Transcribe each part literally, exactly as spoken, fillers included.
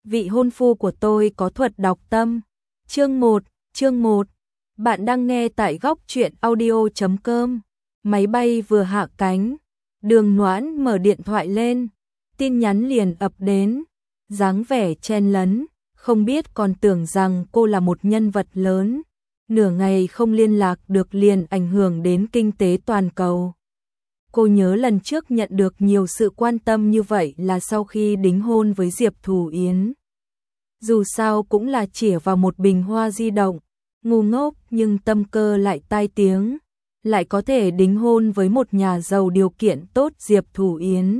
vị hôn phu của tôi có thuật đọc tâm. Chương một, chương một. Bạn đang nghe tại góc truyện audio chấm com. Máy bay vừa hạ cánh, Đường Noãn mở điện thoại lên, tin nhắn liền ập đến, dáng vẻ chen lấn, không biết còn tưởng rằng cô là một nhân vật lớn, nửa ngày không liên lạc được liền ảnh hưởng đến kinh tế toàn cầu. Cô nhớ lần trước nhận được nhiều sự quan tâm như vậy là sau khi đính hôn với Diệp Thù Yến. Dù sao cũng là chĩa vào một bình hoa di động, ngu ngốc nhưng tâm cơ lại tai tiếng, lại có thể đính hôn với một nhà giàu điều kiện tốt Diệp Thù Yến.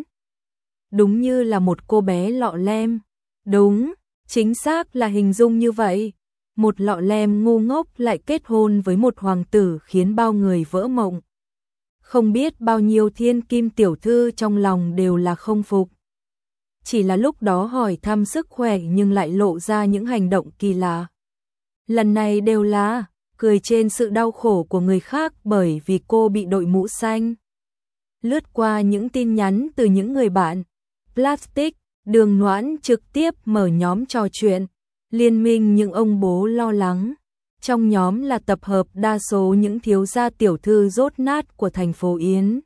Đúng như là một cô bé lọ lem. Đúng, chính xác là hình dung như vậy. Một lọ lem ngu ngốc lại kết hôn với một hoàng tử khiến bao người vỡ mộng. Không biết bao nhiêu thiên kim tiểu thư trong lòng đều là không phục. Chỉ là lúc đó hỏi thăm sức khỏe nhưng lại lộ ra những hành động kỳ lạ. Lần này đều là cười trên sự đau khổ của người khác bởi vì cô bị đội mũ xanh. Lướt qua những tin nhắn từ những người bạn, Plastic, Đường Noãn trực tiếp mở nhóm trò chuyện, liên minh những ông bố lo lắng. Trong nhóm là tập hợp đa số những thiếu gia tiểu thư rốt nát của thành phố Yến.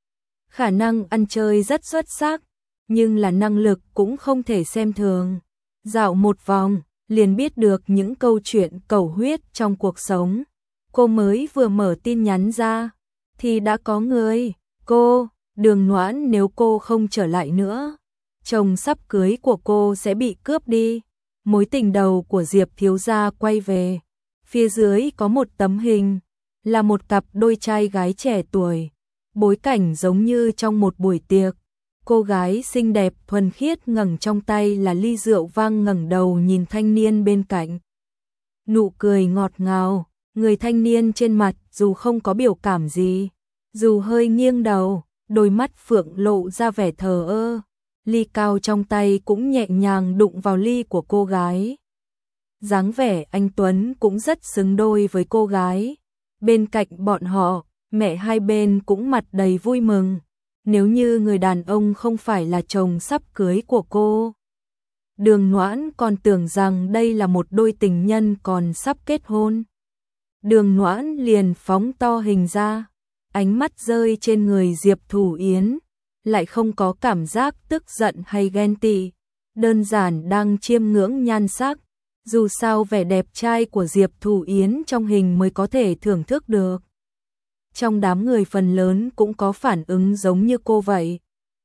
Khả năng ăn chơi rất xuất sắc, nhưng là năng lực cũng không thể xem thường. Dạo một vòng, liền biết được những câu chuyện cầu huyết trong cuộc sống. Cô mới vừa mở tin nhắn ra, thì đã có người. Cô, Đường Noãn, nếu cô không trở lại nữa, chồng sắp cưới của cô sẽ bị cướp đi. Mối tình đầu của Diệp thiếu gia quay về. Phía dưới có một tấm hình, là một cặp đôi trai gái trẻ tuổi. Bối cảnh giống như trong một buổi tiệc. Cô gái xinh đẹp thuần khiết ngẩng trong tay là ly rượu vang, ngẩng đầu nhìn thanh niên bên cạnh. Nụ cười ngọt ngào, người thanh niên trên mặt dù không có biểu cảm gì, dù hơi nghiêng đầu, đôi mắt phượng lộ ra vẻ thờ ơ. Ly cao trong tay cũng nhẹ nhàng đụng vào ly của cô gái. Dáng vẻ anh tuấn cũng rất xứng đôi với cô gái. Bên cạnh bọn họ, mẹ hai bên cũng mặt đầy vui mừng. Nếu như người đàn ông không phải là chồng sắp cưới của cô, Đường Noãn còn tưởng rằng đây là một đôi tình nhân còn sắp kết hôn. Đường Noãn liền phóng to hình ra, ánh mắt rơi trên người Diệp Thù Yến, lại không có cảm giác tức giận hay ghen tị, đơn giản đang chiêm ngưỡng nhan sắc. Dù sao vẻ đẹp trai của Diệp Thù Yến trong hình mới có thể thưởng thức được. Trong đám người phần lớn cũng có phản ứng giống như cô vậy.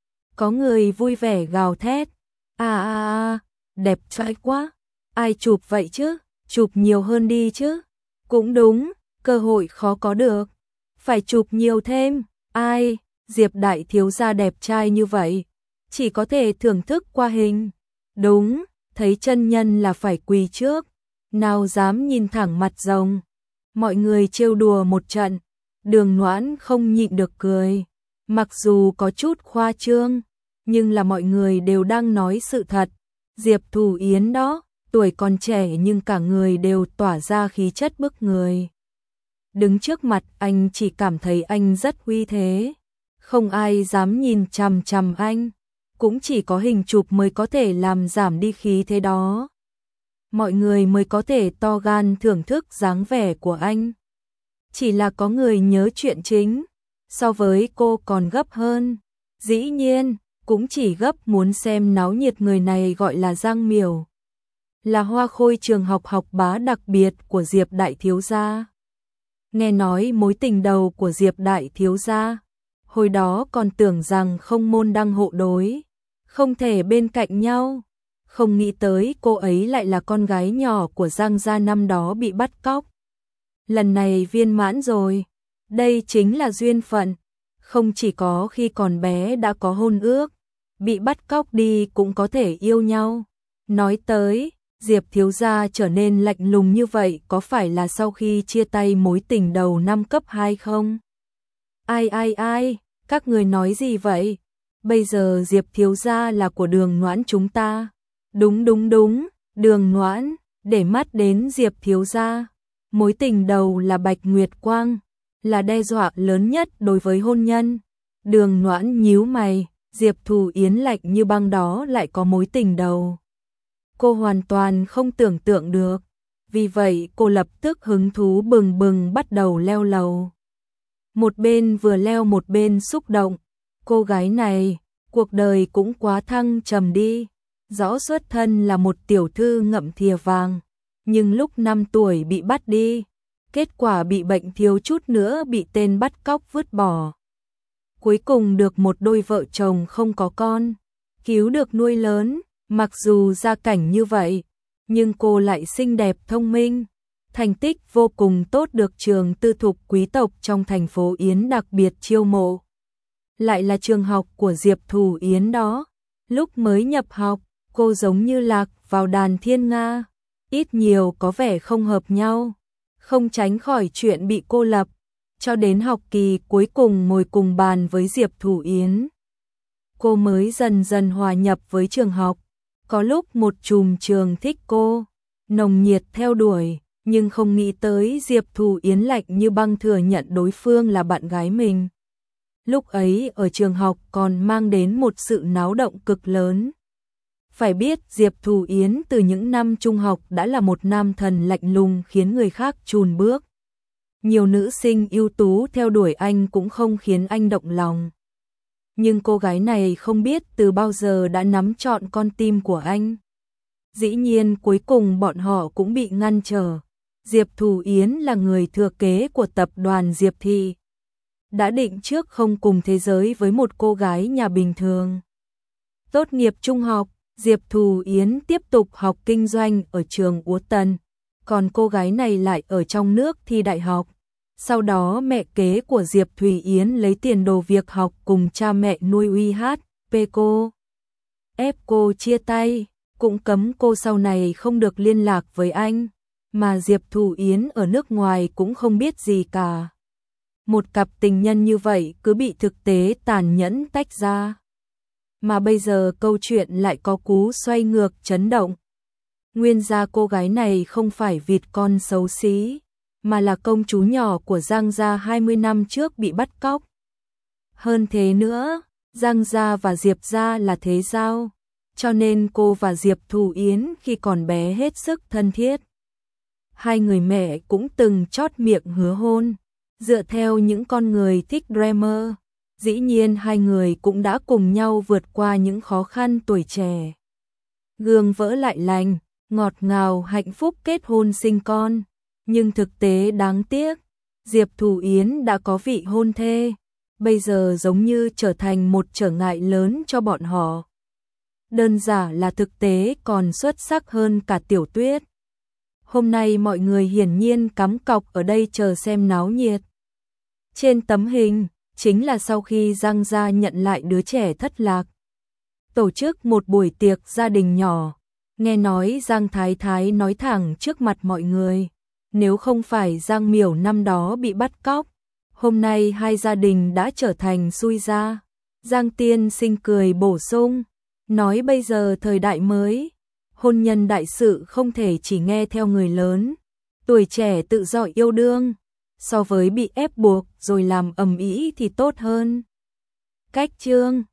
Có người vui vẻ gào thét, à à à, đẹp trai quá, ai chụp vậy chứ, chụp nhiều hơn đi chứ. Cũng đúng, cơ hội khó có được, phải chụp nhiều thêm. Ai, Diệp đại thiếu gia đẹp trai như vậy, chỉ có thể thưởng thức qua hình. Đúng, thấy chân nhân là phải quỳ trước, nào dám nhìn thẳng mặt rồng. Mọi người trêu đùa một trận, Đường Noãn không nhịn được cười. Mặc dù có chút khoa trương, nhưng là mọi người đều đang nói sự thật. Diệp Thù Yến đó, tuổi còn trẻ nhưng cả người đều tỏa ra khí chất bức người. Đứng trước mặt anh chỉ cảm thấy anh rất uy thế, không ai dám nhìn chằm chằm anh. Cũng chỉ có hình chụp mới có thể làm giảm đi khí thế đó. Mọi người mới có thể to gan thưởng thức dáng vẻ của anh. Chỉ là có người nhớ chuyện chính, so với cô còn gấp hơn. Dĩ nhiên, cũng chỉ gấp muốn xem náo nhiệt người này gọi là Giang Miểu. Là hoa khôi trường học học bá đặc biệt của Diệp đại thiếu gia. Nghe nói mối tình đầu của Diệp đại thiếu gia, hồi đó còn tưởng rằng không môn đăng hộ đối, không thể bên cạnh nhau. Không nghĩ tới cô ấy lại là con gái nhỏ của Giang gia năm đó bị bắt cóc. Lần này viên mãn rồi, đây chính là duyên phận. Không chỉ có khi còn bé đã có hôn ước, bị bắt cóc đi cũng có thể yêu nhau. Nói tới, Diệp thiếu gia trở nên lạnh lùng như vậy có phải là sau khi chia tay mối tình đầu năm cấp hai không? Ai ai ai, các người nói gì vậy? Bây giờ Diệp thiếu gia là của Đường Noãn chúng ta. Đúng đúng đúng, Đường Noãn, để mắt đến Diệp thiếu gia. Mối tình đầu là Bạch Nguyệt Quang, là đe dọa lớn nhất đối với hôn nhân. Đường Noãn nhíu mày, Diệp Thù Yến lạnh như băng đó lại có mối tình đầu. cô hoàn toàn không tưởng tượng được. Vì vậy cô lập tức hứng thú bừng bừng bắt đầu leo lầu. Một bên vừa leo một bên xúc động, cô gái này, cuộc đời cũng quá thăng trầm đi. Rõ xuất thân là một tiểu thư ngậm thìa vàng, nhưng lúc năm tuổi bị bắt đi, kết quả bị bệnh thiếu chút nữa bị tên bắt cóc vứt bỏ. Cuối cùng được một đôi vợ chồng không có con, cứu được nuôi lớn, mặc dù gia cảnh như vậy, nhưng cô lại xinh đẹp thông minh, thành tích vô cùng tốt được trường tư thục quý tộc trong thành phố Yến đặc biệt chiêu mộ. Lại là trường học của Diệp Thù Yến đó, lúc mới nhập học, cô giống như lạc vào đàn thiên nga, ít nhiều có vẻ không hợp nhau, không tránh khỏi chuyện bị cô lập, cho đến học kỳ cuối cùng ngồi cùng bàn với Diệp Thù Yến. Cô mới dần dần hòa nhập với trường học, có lúc một chùm trường thích cô, nồng nhiệt theo đuổi, nhưng không nghĩ tới Diệp Thù Yến lạnh như băng thừa nhận đối phương là bạn gái mình. Lúc ấy ở trường học còn mang đến một sự náo động cực lớn. Phải biết Diệp Thù Yến từ những năm trung học đã là một nam thần lạnh lùng khiến người khác chùn bước. Nhiều nữ sinh ưu tú theo đuổi anh cũng không khiến anh động lòng. Nhưng cô gái này không biết từ bao giờ đã nắm trọn con tim của anh. Dĩ nhiên cuối cùng bọn họ cũng bị ngăn trở. Diệp Thù Yến là người thừa kế của tập đoàn Diệp Thị. Đã định trước không cùng thế giới với một cô gái nhà bình thường. Tốt nghiệp trung học, Diệp Thù Yến tiếp tục học kinh doanh ở trường Úa Tần, còn cô gái này lại ở trong nước thi đại học. Sau đó mẹ kế của Diệp Thùy Yến lấy tiền đồ việc học cùng cha mẹ nuôi uy hát pê cô. Ép cô chia tay, cũng cấm cô sau này không được liên lạc với anh, mà Diệp Thù Yến ở nước ngoài cũng không biết gì cả. Một cặp tình nhân như vậy cứ bị thực tế tàn nhẫn tách ra. Mà bây giờ câu chuyện lại có cú xoay ngược chấn động. Nguyên ra cô gái này không phải vịt con xấu xí, mà là công chúa nhỏ của Giang gia hai mươi năm trước bị bắt cóc. Hơn thế nữa, Giang gia và Diệp gia là thế giao, cho nên cô và Diệp Thù Yến khi còn bé hết sức thân thiết. Hai người mẹ cũng từng chót miệng hứa hôn, dựa theo những con người thích drama. Dĩ nhiên hai người cũng đã cùng nhau vượt qua những khó khăn tuổi trẻ. Gương vỡ lại lành, ngọt ngào hạnh phúc kết hôn sinh con. Nhưng thực tế đáng tiếc, Diệp Thù Yến đã có vị hôn thê, bây giờ giống như trở thành một trở ngại lớn cho bọn họ. Đơn giản là thực tế còn xuất sắc hơn cả tiểu tuyết. Hôm nay mọi người hiển nhiên cắm cọc ở đây chờ xem náo nhiệt. Trên tấm hình, chính là sau khi Giang gia nhận lại đứa trẻ thất lạc. Tổ chức một buổi tiệc gia đình nhỏ, nghe nói Giang Thái Thái nói thẳng trước mặt mọi người. Nếu không phải Giang Miểu năm đó bị bắt cóc, hôm nay hai gia đình đã trở thành xui gia. Giang Tiên Sinh cười bổ sung, nói bây giờ thời đại mới, hôn nhân đại sự không thể chỉ nghe theo người lớn, tuổi trẻ tự do yêu đương, so với bị ép buộc rồi làm ầm ĩ thì tốt hơn. Cách chương